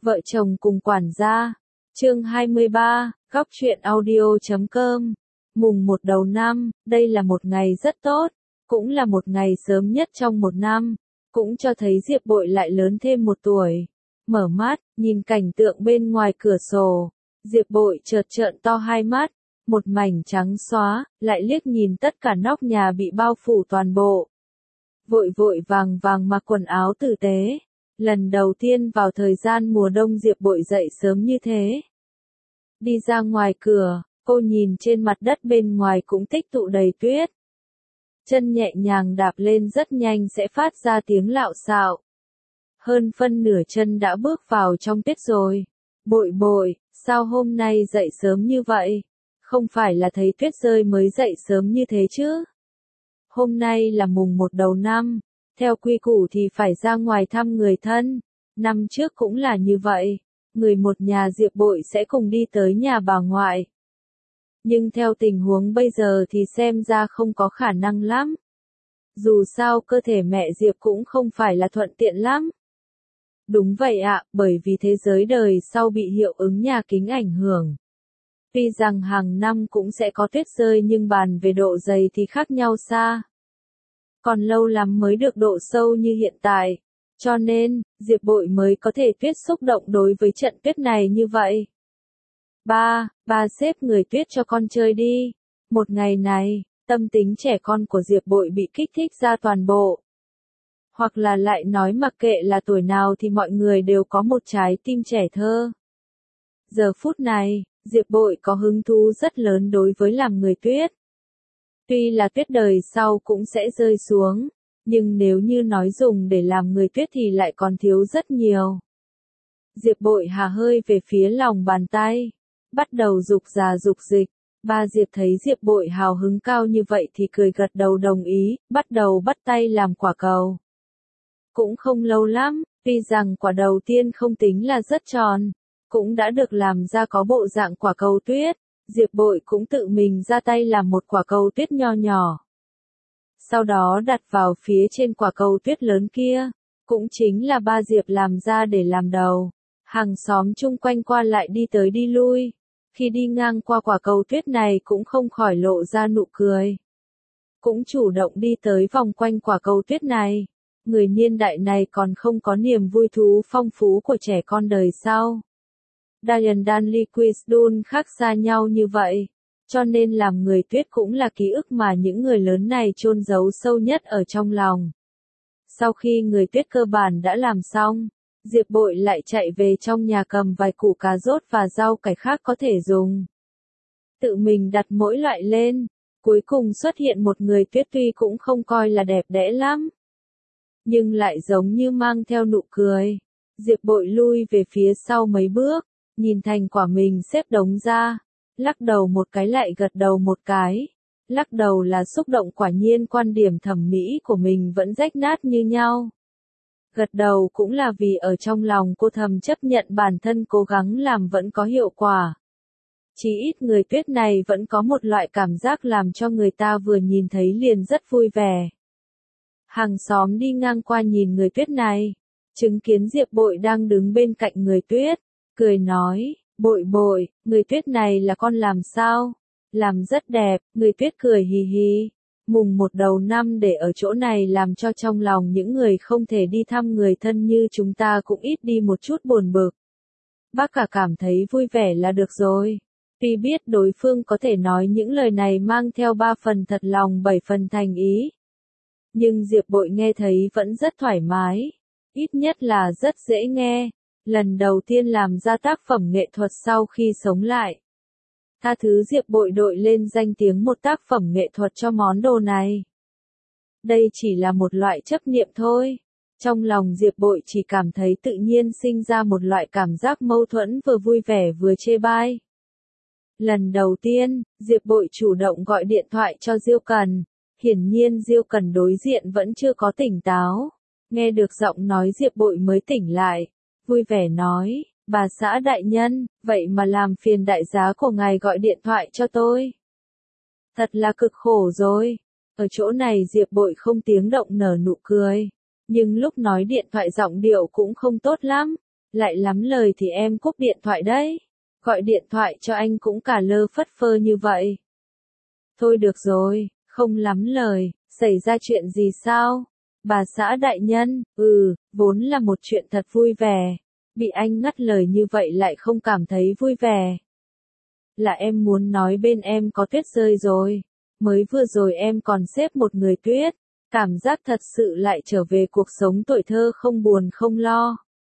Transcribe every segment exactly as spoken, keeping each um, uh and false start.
Vợ chồng cùng quản gia. Chương hai mươi ba, góc truyện audio chấm com. Mùng một đầu năm, đây là một ngày rất tốt, cũng là một ngày sớm nhất trong một năm, cũng cho thấy Diệp Bội lại lớn thêm một tuổi. Mở mắt, nhìn cảnh tượng bên ngoài cửa sổ, Diệp Bội chợt trợn to hai mắt, một mảnh trắng xóa, lại liếc nhìn tất cả nóc nhà bị bao phủ toàn bộ. Vội vội vàng vàng mặc quần áo tử tế. Lần đầu tiên vào thời gian mùa đông Diệp Bội dậy sớm như thế. Đi ra ngoài cửa, cô nhìn trên mặt đất bên ngoài cũng tích tụ đầy tuyết. Chân nhẹ nhàng đạp lên rất nhanh sẽ phát ra tiếng lạo xạo. Hơn phân nửa chân đã bước vào trong tuyết rồi. Bội bội, sao hôm nay dậy sớm như vậy? Không phải là thấy tuyết rơi mới dậy sớm như thế chứ? Hôm nay là mùng một đầu năm. Theo quy củ thì phải ra ngoài thăm người thân, năm trước cũng là như vậy, người một nhà Diệp Bội sẽ cùng đi tới nhà bà ngoại. Nhưng theo tình huống bây giờ thì xem ra không có khả năng lắm. Dù sao cơ thể mẹ Diệp cũng không phải là thuận tiện lắm. Đúng vậy ạ, bởi vì thế giới đời sau bị hiệu ứng nhà kính ảnh hưởng. Tuy rằng hàng năm cũng sẽ có tuyết rơi nhưng bàn về độ dày thì khác nhau xa. Còn lâu lắm mới được độ sâu như hiện tại, cho nên, Diệp Bội mới có thể tuyết xúc động đối với trận tuyết này như vậy. Ba, ba xếp người tuyết cho con chơi đi. Một ngày này, tâm tính trẻ con của Diệp Bội bị kích thích ra toàn bộ. Hoặc là lại nói mặc kệ là tuổi nào thì mọi người đều có một trái tim trẻ thơ. Giờ phút này, Diệp Bội có hứng thú rất lớn đối với làm người tuyết. Tuy là tuyết đời sau cũng sẽ rơi xuống, nhưng nếu như nói dùng để làm người tuyết thì lại còn thiếu rất nhiều. Diệp Bội hà hơi về phía lòng bàn tay, bắt đầu dục già dục dịch. Ba Diệp thấy Diệp Bội hào hứng cao như vậy thì cười gật đầu đồng ý, bắt đầu bắt tay làm quả cầu. Cũng không lâu lắm, tuy rằng quả đầu tiên không tính là rất tròn, cũng đã được làm ra có bộ dạng quả cầu tuyết. Diệp Bội cũng tự mình ra tay làm một quả cầu tuyết nho nhỏ. Sau đó đặt vào phía trên quả cầu tuyết lớn kia, cũng chính là ba Diệp làm ra để làm đầu. Hàng xóm chung quanh qua lại đi tới đi lui, khi đi ngang qua quả cầu tuyết này cũng không khỏi lộ ra nụ cười. Cũng chủ động đi tới vòng quanh quả cầu tuyết này. Người niên đại này còn không có niềm vui thú phong phú của trẻ con đời sau. Diane Danley Quisdun khác xa nhau như vậy, cho nên làm người tuyết cũng là ký ức mà những người lớn này chôn giấu sâu nhất ở trong lòng. Sau khi người tuyết cơ bản đã làm xong, Diệp Bội lại chạy về trong nhà cầm vài củ cà rốt và rau cải khác có thể dùng. Tự mình đặt mỗi loại lên, cuối cùng xuất hiện một người tuyết tuy cũng không coi là đẹp đẽ lắm, nhưng lại giống như mang theo nụ cười. Diệp Bội lui về phía sau mấy bước, nhìn thành quả mình xếp đống ra, lắc đầu một cái lại gật đầu một cái. Lắc đầu là xúc động, quả nhiên quan điểm thẩm mỹ của mình vẫn rách nát như nhau. Gật đầu cũng là vì ở trong lòng cô thầm chấp nhận bản thân cố gắng làm vẫn có hiệu quả. Chỉ ít người tuyết này vẫn có một loại cảm giác làm cho người ta vừa nhìn thấy liền rất vui vẻ. Hàng xóm đi ngang qua nhìn người tuyết này, chứng kiến Diệp Bội đang đứng bên cạnh người tuyết, cười nói, Bội Bội, người tuyết này là con làm sao? Làm rất đẹp. Người tuyết cười hì hì. Mùng một đầu năm để ở chỗ này làm cho trong lòng những người không thể đi thăm người thân như chúng ta cũng ít đi một chút buồn bực. Bác cả cảm thấy vui vẻ là được rồi. Tuy biết đối phương có thể nói những lời này mang theo ba phần thật lòng bảy phần thành ý. Nhưng Diệp Bội nghe thấy vẫn rất thoải mái. Ít nhất là rất dễ nghe. Lần đầu tiên làm ra tác phẩm nghệ thuật sau khi sống lại. Tha thứ Diệp Bội đội lên danh tiếng một tác phẩm nghệ thuật cho món đồ này. Đây chỉ là một loại chấp niệm thôi. Trong lòng Diệp Bội chỉ cảm thấy tự nhiên sinh ra một loại cảm giác mâu thuẫn vừa vui vẻ vừa chê bai. Lần đầu tiên, Diệp Bội chủ động gọi điện thoại cho Diêu Cần. Hiển nhiên Diêu Cần đối diện vẫn chưa có tỉnh táo. Nghe được giọng nói Diệp Bội mới tỉnh lại. Vui vẻ nói, bà xã đại nhân, vậy mà làm phiền đại giá của ngài gọi điện thoại cho tôi. Thật là cực khổ rồi. Ở chỗ này Diệp Bội không tiếng động nở nụ cười. Nhưng lúc nói điện thoại giọng điệu cũng không tốt lắm. Lại lắm lời thì em cúp điện thoại đấy. Gọi điện thoại cho anh cũng cả lơ phất phơ như vậy. Thôi được rồi, không lắm lời, xảy ra chuyện gì sao? Bà xã đại nhân, ừ, vốn là một chuyện thật vui vẻ. Bị anh ngắt lời như vậy lại không cảm thấy vui vẻ. Là em muốn nói bên em có tuyết rơi rồi. Mới vừa rồi em còn xếp một người tuyết. Cảm giác thật sự lại trở về cuộc sống tuổi thơ không buồn không lo.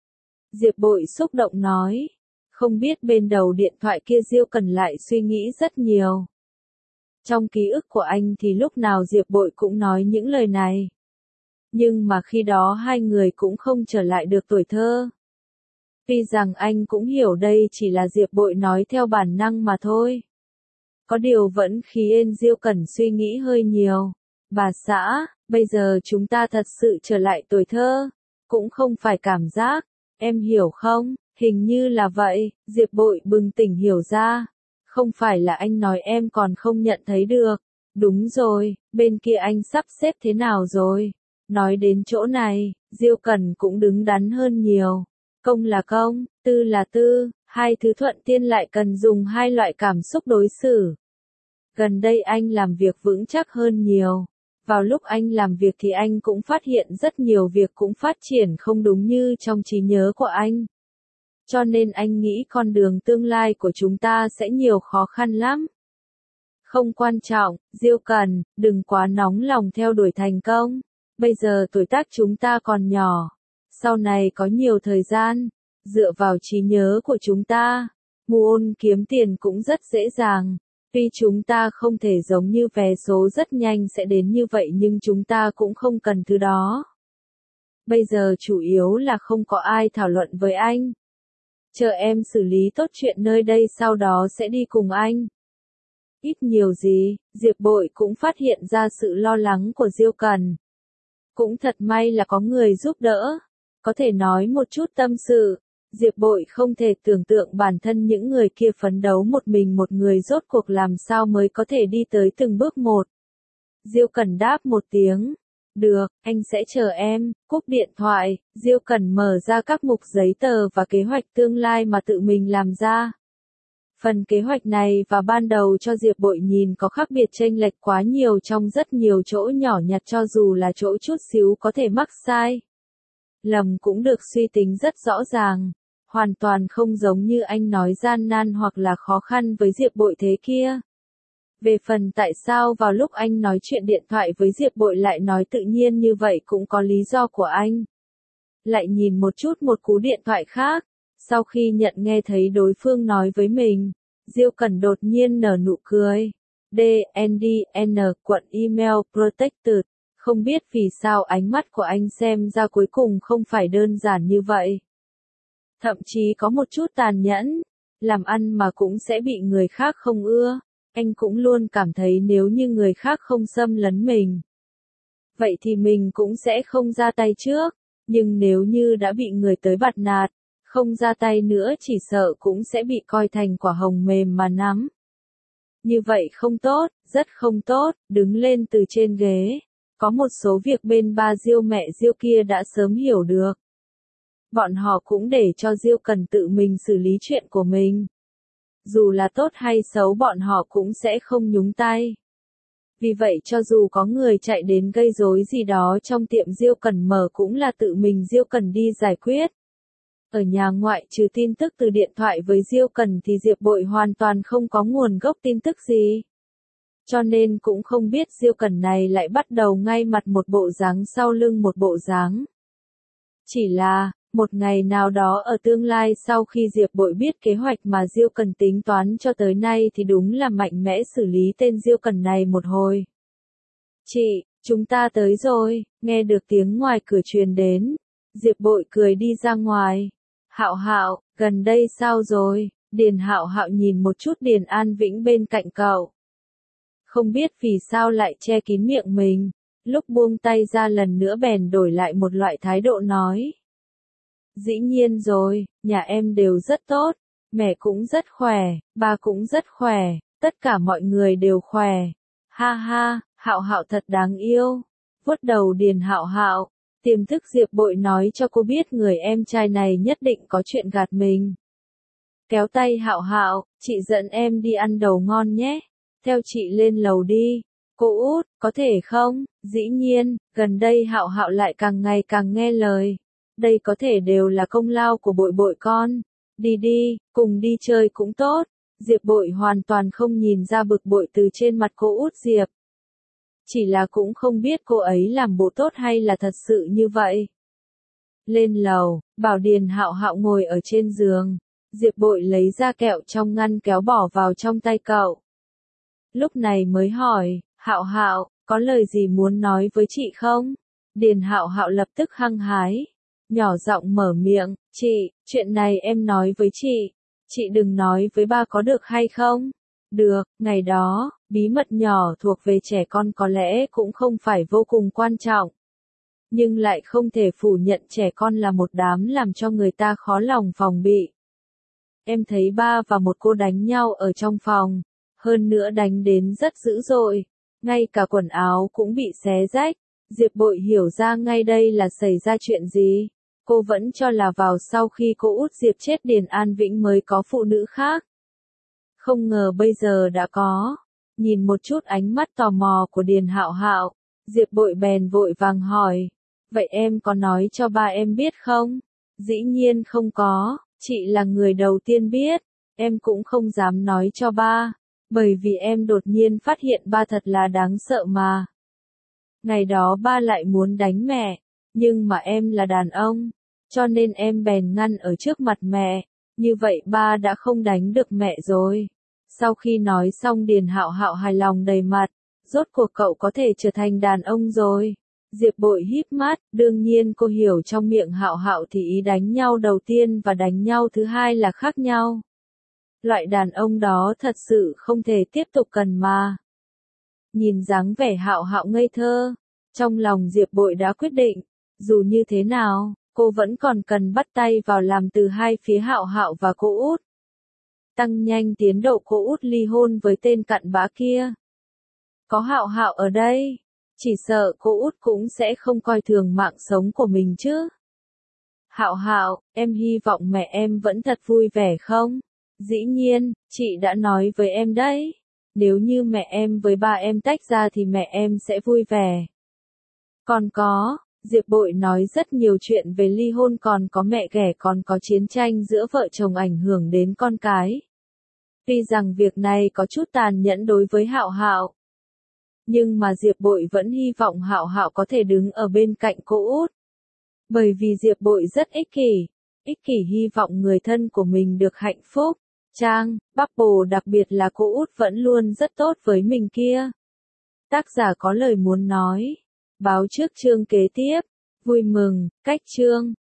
Diệp Bội xúc động nói. Không biết bên đầu điện thoại kia Diêu Cần lại suy nghĩ rất nhiều. Trong ký ức của anh thì lúc nào Diệp Bội cũng nói những lời này. Nhưng mà khi đó hai người cũng không trở lại được tuổi thơ. Tuy rằng anh cũng hiểu đây chỉ là Diệp Bội nói theo bản năng mà thôi. Có điều vẫn khiến Diêu Cần suy nghĩ hơi nhiều. Bà xã, bây giờ chúng ta thật sự trở lại tuổi thơ. Cũng không phải cảm giác, em hiểu không? Hình như là vậy, Diệp Bội bừng tỉnh hiểu ra. Không phải là anh nói em còn không nhận thấy được. Đúng rồi, bên kia anh sắp xếp thế nào rồi? Nói đến chỗ này, Diêu Cần cũng đứng đắn hơn nhiều. Công là công, tư là tư, hai thứ thuận tiên lại cần dùng hai loại cảm xúc đối xử. Gần đây anh làm việc vững chắc hơn nhiều. Vào lúc anh làm việc thì anh cũng phát hiện rất nhiều việc cũng phát triển không đúng như trong trí nhớ của anh. Cho nên anh nghĩ con đường tương lai của chúng ta sẽ nhiều khó khăn lắm. Không quan trọng, Diêu Cần, đừng quá nóng lòng theo đuổi thành công. Bây giờ tuổi tác chúng ta còn nhỏ. Sau này có nhiều thời gian. Dựa vào trí nhớ của chúng ta, muốn kiếm tiền cũng rất dễ dàng. Tuy chúng ta không thể giống như vé số rất nhanh sẽ đến như vậy nhưng chúng ta cũng không cần thứ đó. Bây giờ chủ yếu là không có ai thảo luận với anh. Chờ em xử lý tốt chuyện nơi đây sau đó sẽ đi cùng anh. Ít nhiều gì, Diệp Bội cũng phát hiện ra sự lo lắng của Diêu Cần. Cũng thật may là có người giúp đỡ. Có thể nói một chút tâm sự. Diệp Bội không thể tưởng tượng bản thân những người kia phấn đấu một mình một người rốt cuộc làm sao mới có thể đi tới từng bước một. Diêu Cần đáp một tiếng. Được, anh sẽ chờ em, cúp điện thoại. Diêu Cần mở ra các mục giấy tờ và kế hoạch tương lai mà tự mình làm ra. Phần kế hoạch này và ban đầu cho Diệp Bội nhìn có khác biệt chênh lệch quá nhiều trong rất nhiều chỗ nhỏ nhặt cho dù là chỗ chút xíu có thể mắc sai. Lầm cũng được suy tính rất rõ ràng. Hoàn toàn không giống như anh nói gian nan hoặc là khó khăn với Diệp Bội thế kia. Về phần tại sao vào lúc anh nói chuyện điện thoại với Diệp Bội lại nói tự nhiên như vậy cũng có lý do của anh. Lại nhìn một chút một cú điện thoại khác. Sau khi nhận nghe thấy đối phương nói với mình, Diêu Cần đột nhiên nở nụ cười. D N D N quận email protected. Không biết vì sao ánh mắt của anh xem ra cuối cùng không phải đơn giản như vậy. Thậm chí có một chút tàn nhẫn. Làm ăn mà cũng sẽ bị người khác không ưa. Anh cũng luôn cảm thấy nếu như người khác không xâm lấn mình. Vậy thì mình cũng sẽ không ra tay trước. Nhưng nếu như đã bị người tới bạt nạt, không ra tay nữa chỉ sợ cũng sẽ bị coi thành quả hồng mềm mà nắm. Như vậy không tốt, rất không tốt, đứng lên từ trên ghế. Có một số việc bên ba Diêu mẹ Diêu kia đã sớm hiểu được. Bọn họ cũng để cho Diêu Cần tự mình xử lý chuyện của mình. Dù là tốt hay xấu bọn họ cũng sẽ không nhúng tay. Vì vậy cho dù có người chạy đến gây rối gì đó trong tiệm Diêu Cần mở cũng là tự mình Diêu Cần đi giải quyết. Ở nhà ngoại trừ tin tức từ điện thoại với Diêu Cần thì Diệp Bội hoàn toàn không có nguồn gốc tin tức gì. Cho nên cũng không biết Diêu Cần này lại bắt đầu ngay mặt một bộ dáng sau lưng một bộ dáng. Chỉ là, một ngày nào đó ở tương lai sau khi Diệp Bội biết kế hoạch mà Diêu Cần tính toán cho tới nay thì đúng là mạnh mẽ xử lý tên Diêu Cần này một hồi. Chị, chúng ta tới rồi, nghe được tiếng ngoài cửa truyền đến. Diệp Bội cười đi ra ngoài. Hạo Hạo, gần đây sao rồi? Điền Hạo Hạo nhìn một chút Điền An Vĩnh bên cạnh cậu. Không biết vì sao lại che kín miệng mình. Lúc buông tay ra lần nữa bèn đổi lại một loại thái độ nói. Dĩ nhiên rồi, nhà em đều rất tốt, mẹ cũng rất khỏe, ba cũng rất khỏe, tất cả mọi người đều khỏe. Ha ha, Hạo Hạo thật đáng yêu. Vuốt đầu Điền Hạo Hạo, Tiềm thức Diệp Bội nói cho cô biết người em trai này nhất định có chuyện gạt mình. Kéo tay Hạo Hạo, chị dẫn em đi ăn đầu ngon nhé. Theo chị lên lầu đi. Cô út, có thể không? Dĩ nhiên, gần đây Hạo Hạo lại càng ngày càng nghe lời. Đây có thể đều là công lao của Bội Bội con. Đi đi, cùng đi chơi cũng tốt. Diệp Bội hoàn toàn không nhìn ra bực bội từ trên mặt cô út Diệp. Chỉ là cũng không biết cô ấy làm bộ tốt hay là thật sự như vậy. Lên lầu, bảo Điền Hạo Hạo ngồi ở trên giường. Diệp Bội lấy ra kẹo trong ngăn kéo bỏ vào trong tay cậu. Lúc này mới hỏi, Hạo Hạo, có lời gì muốn nói với chị không? Điền Hạo Hạo lập tức hăng hái. Nhỏ giọng mở miệng, chị, chuyện này em nói với chị. Chị đừng nói với ba có được hay không? Được, ngày đó, bí mật nhỏ thuộc về trẻ con có lẽ cũng không phải vô cùng quan trọng. Nhưng lại không thể phủ nhận trẻ con là một đám làm cho người ta khó lòng phòng bị. Em thấy ba và một cô đánh nhau ở trong phòng, hơn nữa đánh đến rất dữ dội, ngay cả quần áo cũng bị xé rách. Diệp Bội hiểu ra ngay đây là xảy ra chuyện gì. Cô vẫn cho là vào sau khi cô út Diệp chết Điền An Vĩnh mới có phụ nữ khác. Không ngờ bây giờ đã có. Nhìn một chút ánh mắt tò mò của Điền Hạo Hạo, Diệp Bội bèn vội vàng hỏi. Vậy em có nói cho ba em biết không? Dĩ nhiên không có, chị là người đầu tiên biết. Em cũng không dám nói cho ba, bởi vì em đột nhiên phát hiện ba thật là đáng sợ mà. Ngày đó ba lại muốn đánh mẹ, nhưng mà em là đàn ông, cho nên em bèn ngăn ở trước mặt mẹ, như vậy ba đã không đánh được mẹ rồi. Sau khi nói xong Điền Hạo Hạo hài lòng đầy mặt, rốt cuộc cậu có thể trở thành đàn ông rồi. Diệp Bội híp mắt, đương nhiên cô hiểu trong miệng Hạo Hạo thì ý đánh nhau đầu tiên và đánh nhau thứ hai là khác nhau. Loại đàn ông đó thật sự không thể tiếp tục cần mà. Nhìn dáng vẻ Hạo Hạo ngây thơ, trong lòng Diệp Bội đã quyết định, dù như thế nào, cô vẫn còn cần bắt tay vào làm từ hai phía Hạo Hạo và cô út. Tăng nhanh tiến độ cô út ly hôn với tên cặn bã kia. Có Hạo Hạo ở đây, chỉ sợ cô út cũng sẽ không coi thường mạng sống của mình chứ. Hạo Hạo, em hy vọng mẹ em vẫn thật vui vẻ không? Dĩ nhiên, chị đã nói với em đấy. Nếu như mẹ em với ba em tách ra thì mẹ em sẽ vui vẻ. Còn có, Diệp Bội nói rất nhiều chuyện về ly hôn, còn có mẹ ghẻ, còn có chiến tranh giữa vợ chồng ảnh hưởng đến con cái. Tuy rằng việc này có chút tàn nhẫn đối với Hạo Hạo, nhưng mà Diệp Bội vẫn hy vọng Hạo Hạo có thể đứng ở bên cạnh cô út. Bởi vì Diệp Bội rất ích kỷ, ích kỷ hy vọng người thân của mình được hạnh phúc. Trang, Bubble đặc biệt là cô út vẫn luôn rất tốt với mình kia. Tác giả có lời muốn nói. Báo trước chương kế tiếp. Vui mừng, cách chương.